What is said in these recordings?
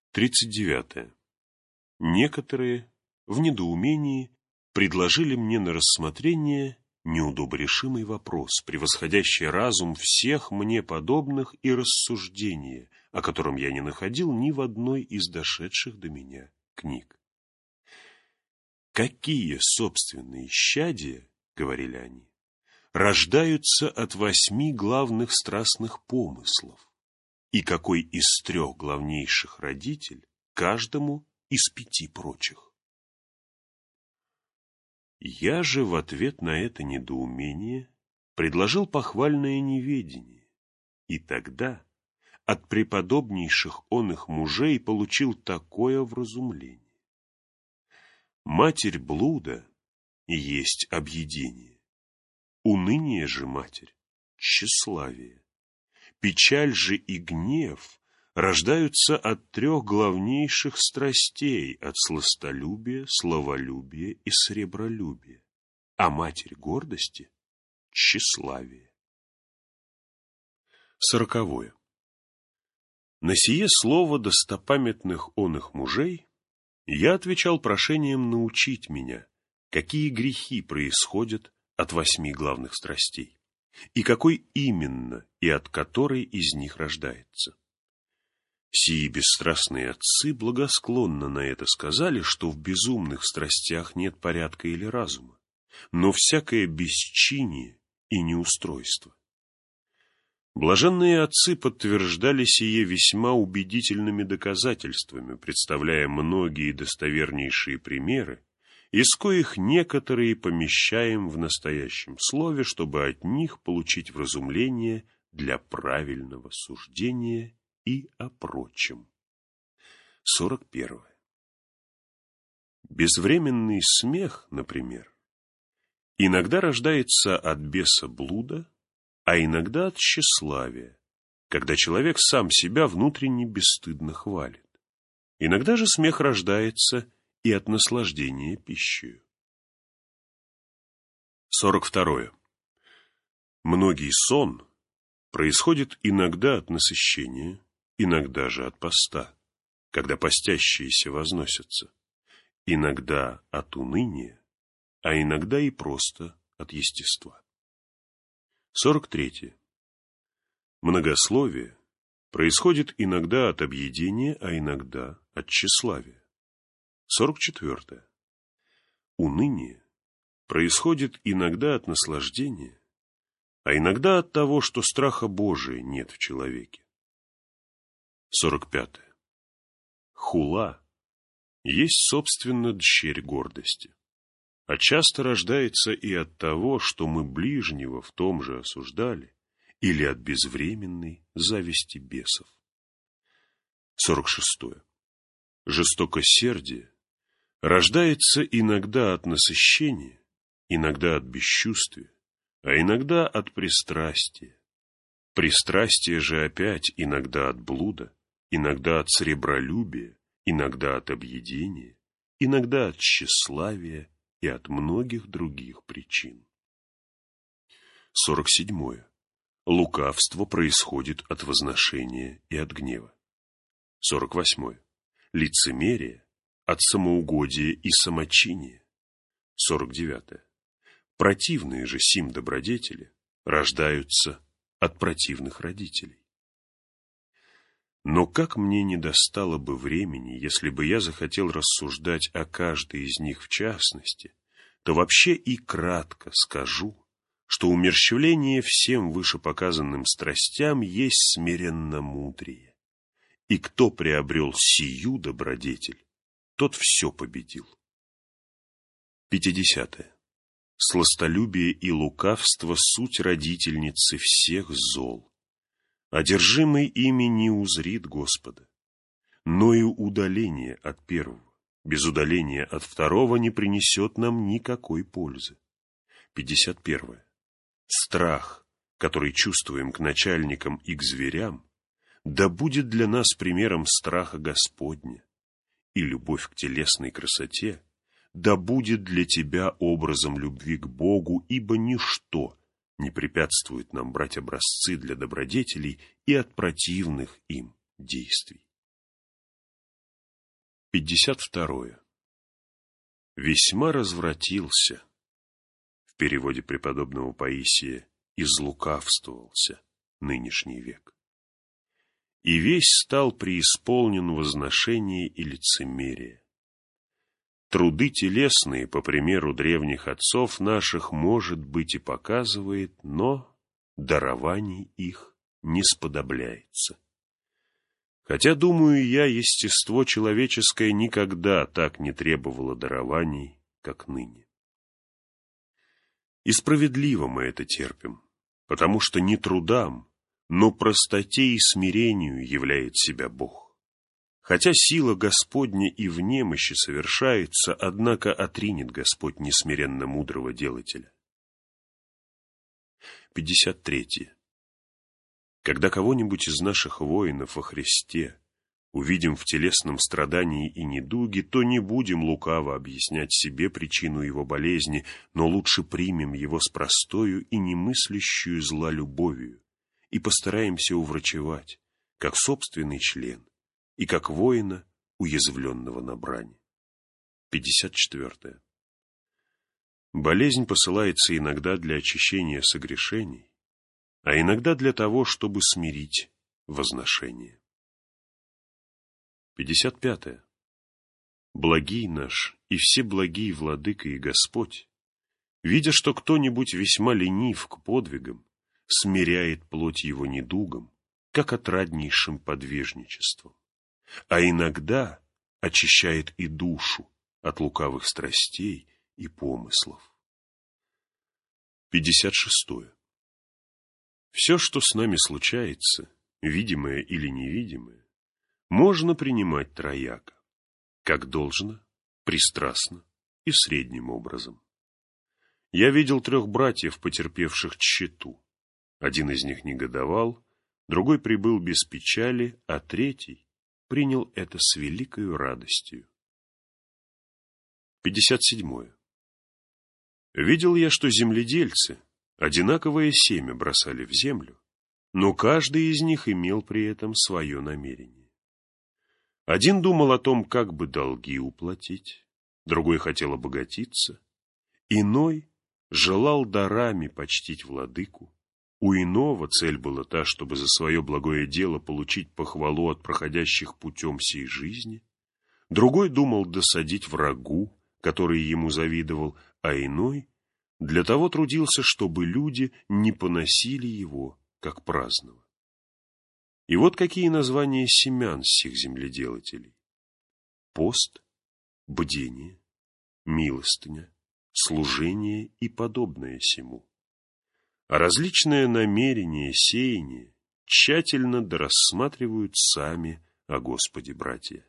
39. Некоторые в недоумении предложили мне на рассмотрение неудоборешимый вопрос, превосходящий разум всех мне подобных и рассуждения, о котором я не находил ни в одной из дошедших до меня книг. «Какие собственные исчадия, — говорили они, — рождаются от 8 главных страстных помыслов, и какой из 3 главнейших родитель каждому из 5 прочих?» Я же в ответ на это недоумение предложил похвальное неведение, и тогда от преподобнейших оных мужей получил такое вразумление. Матерь блуда есть объедение, уныние же матерь — тщеславие, печаль же и гнев рождаются от 3 главнейших страстей, от сластолюбия, славолюбия и сребролюбия, а матерь гордости — тщеславие. 40. На сие слово достопамятных оных мужей я отвечал прошением научить меня, какие грехи происходят от 8 главных страстей, и какой именно и от которой из них рождается. Сии бесстрастные отцы благосклонно на это сказали, что в безумных страстях нет порядка или разума, но всякое бесчиние и неустройство. Блаженные отцы подтверждали сие весьма убедительными доказательствами, представляя многие достовернейшие примеры, из коих некоторые помещаем в настоящем слове, чтобы от них получить вразумление для правильного суждения и о прочем. 41. Безвременный смех, например, иногда рождается от беса блуда, а иногда от тщеславия, когда человек сам себя внутренне бесстыдно хвалит. Иногда же смех рождается и от наслаждения пищей. 42. Многий сон происходит иногда от насыщения, иногда же от поста, когда постящиеся возносятся, иногда от уныния, а иногда и просто от естества. 43. Многословие происходит иногда от объедения, а иногда от тщеславия. 44. Уныние происходит иногда от наслаждения, а иногда от того, что страха Божия нет в человеке. 45. Хула есть, собственно, дщерь гордости, а часто рождается и от того, что мы ближнего в том же осуждали, или от безвременной зависти бесов. 46. Жестокосердие рождается иногда от насыщения, иногда от бесчувствия, а иногда от пристрастия. Пристрастие же опять иногда от блуда, иногда от сребролюбия, иногда от объедения, иногда от тщеславия и от многих других причин. 47. Лукавство происходит от возношения и от гнева. 48. Лицемерие от самоугодия и самочиния. 49. Противные же сим добродетели рождаются от противных родителей. Но как мне не достало бы времени, если бы я захотел рассуждать о каждой из них в частности, то вообще и кратко скажу, что умерщвление всем вышепоказанным страстям есть смиренномудрие, и кто приобрел сию добродетель, тот все победил. 50. Сластолюбие и лукавство — суть родительницы всех зол. Одержимый ими не узрит Господа, но и удаление от первого, без удаления от второго не принесет нам никакой пользы. 51. Страх, который чувствуем к начальникам и к зверям, да будет для нас примером страха Господня, и любовь к телесной красоте да будет для тебя образом любви к Богу, ибо ничто не препятствует нам брать образцы для добродетелей и от противных им действий. 52. «Весьма развратился», в переводе преподобного Паисия, «излукавствовался» нынешний век. И весь стал преисполнен возношения и лицемерия. Труды телесные, по примеру древних отцов наших, может быть, и показывает, но дарований их не сподобляется. Хотя, думаю я, естество человеческое никогда так не требовало дарований, как ныне. И справедливо мы это терпим, потому что не трудам, но простоте и смирению являет себя Бог. Хотя сила Господня и в немощи совершается, однако отринет Господь несмиренно мудрого делателя. 53. Когда кого-нибудь из наших воинов во Христе увидим в телесном страдании и недуге, то не будем лукаво объяснять себе причину его болезни, но лучше примем его с простою и немыслящую зла любовью и постараемся уврачевать, как собственный член и как воина, уязвленного на брани. 54. Болезнь посылается иногда для очищения согрешений, а иногда для того, чтобы смирить возношение. 55. Благий наш и всеблагий Владыка и Господь, видя, что кто-нибудь весьма ленив к подвигам, смиряет плоть его недугом, как отраднейшим подвижничеством, а иногда очищает и душу от лукавых страстей и помыслов. 56. Все, что с нами случается, видимое или невидимое, можно принимать трояко, как должно, пристрастно и средним образом. Я видел 3 братьев, потерпевших тщету. Один из них негодовал, другой прибыл без печали, а третий принял это с великою радостью. 57. Видел я, что земледельцы одинаковое семя бросали в землю, но каждый из них имел при этом свое намерение. Один думал о том, как бы долги уплатить, другой хотел обогатиться, иной желал дарами почтить владыку, у иного цель была та, чтобы за свое благое дело получить похвалу от проходящих путем сей жизни, другой думал досадить врагу, который ему завидовал, а иной для того трудился, чтобы люди не поносили его, как праздного. И вот какие названия семян сих земледелателей: пост, бдение, милостыня, служение и подобное сему. А различные намерения сеяния тщательно дорассматривают сами о Господе братья.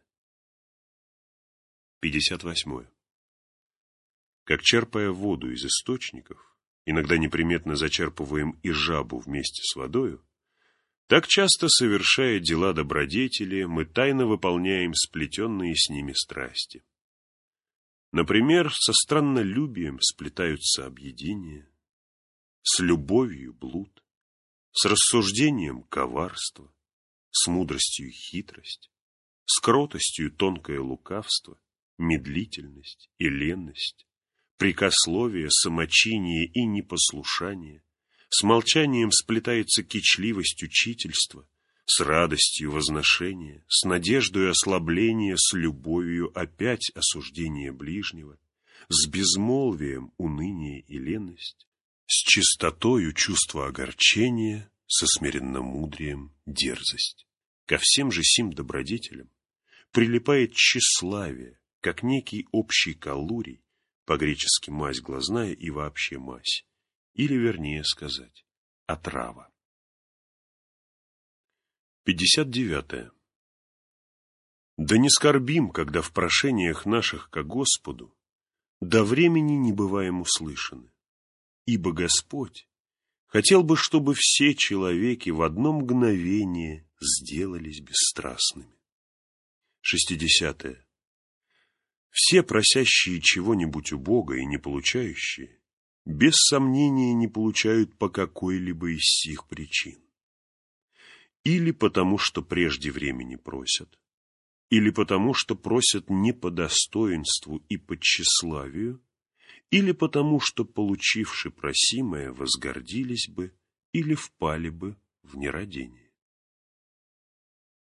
58. Как, черпая воду из источников, иногда неприметно зачерпываем и жабу вместе с водою, так часто, совершая дела добродетели, мы тайно выполняем сплетенные с ними страсти. Например, со страннолюбием сплетаются объедения, с любовью блуд, с рассуждением коварство, с мудростью хитрость, с кротостью тонкое лукавство, медлительность и ленность, прикословие, самочиние и непослушание, с молчанием сплетается кичливость учительства, с радостью возношения, с надеждой ослабления, с любовью опять осуждение ближнего, с безмолвием уныние и леность, с чистотою чувство огорчения, со смиренномудрием дерзость. Ко всем же сим добродетелям прилипает тщеславие, как некий общий каллурий, по-гречески мазь глазная и вообще мазь, или, вернее сказать, отрава. 59. Да не скорбим, когда в прошениях наших ко Господу до времени не бываем услышаны, ибо Господь хотел бы, чтобы все человеки в одно мгновение сделались бесстрастными. 60. Все просящие чего-нибудь у Бога и не получающие, без сомнения не получают по какой-либо из сих причин. Или потому, что прежде времени просят, или потому, что просят не по достоинству и по тщеславию, или потому, что, получивши просимое, возгордились бы или впали бы в нерадение.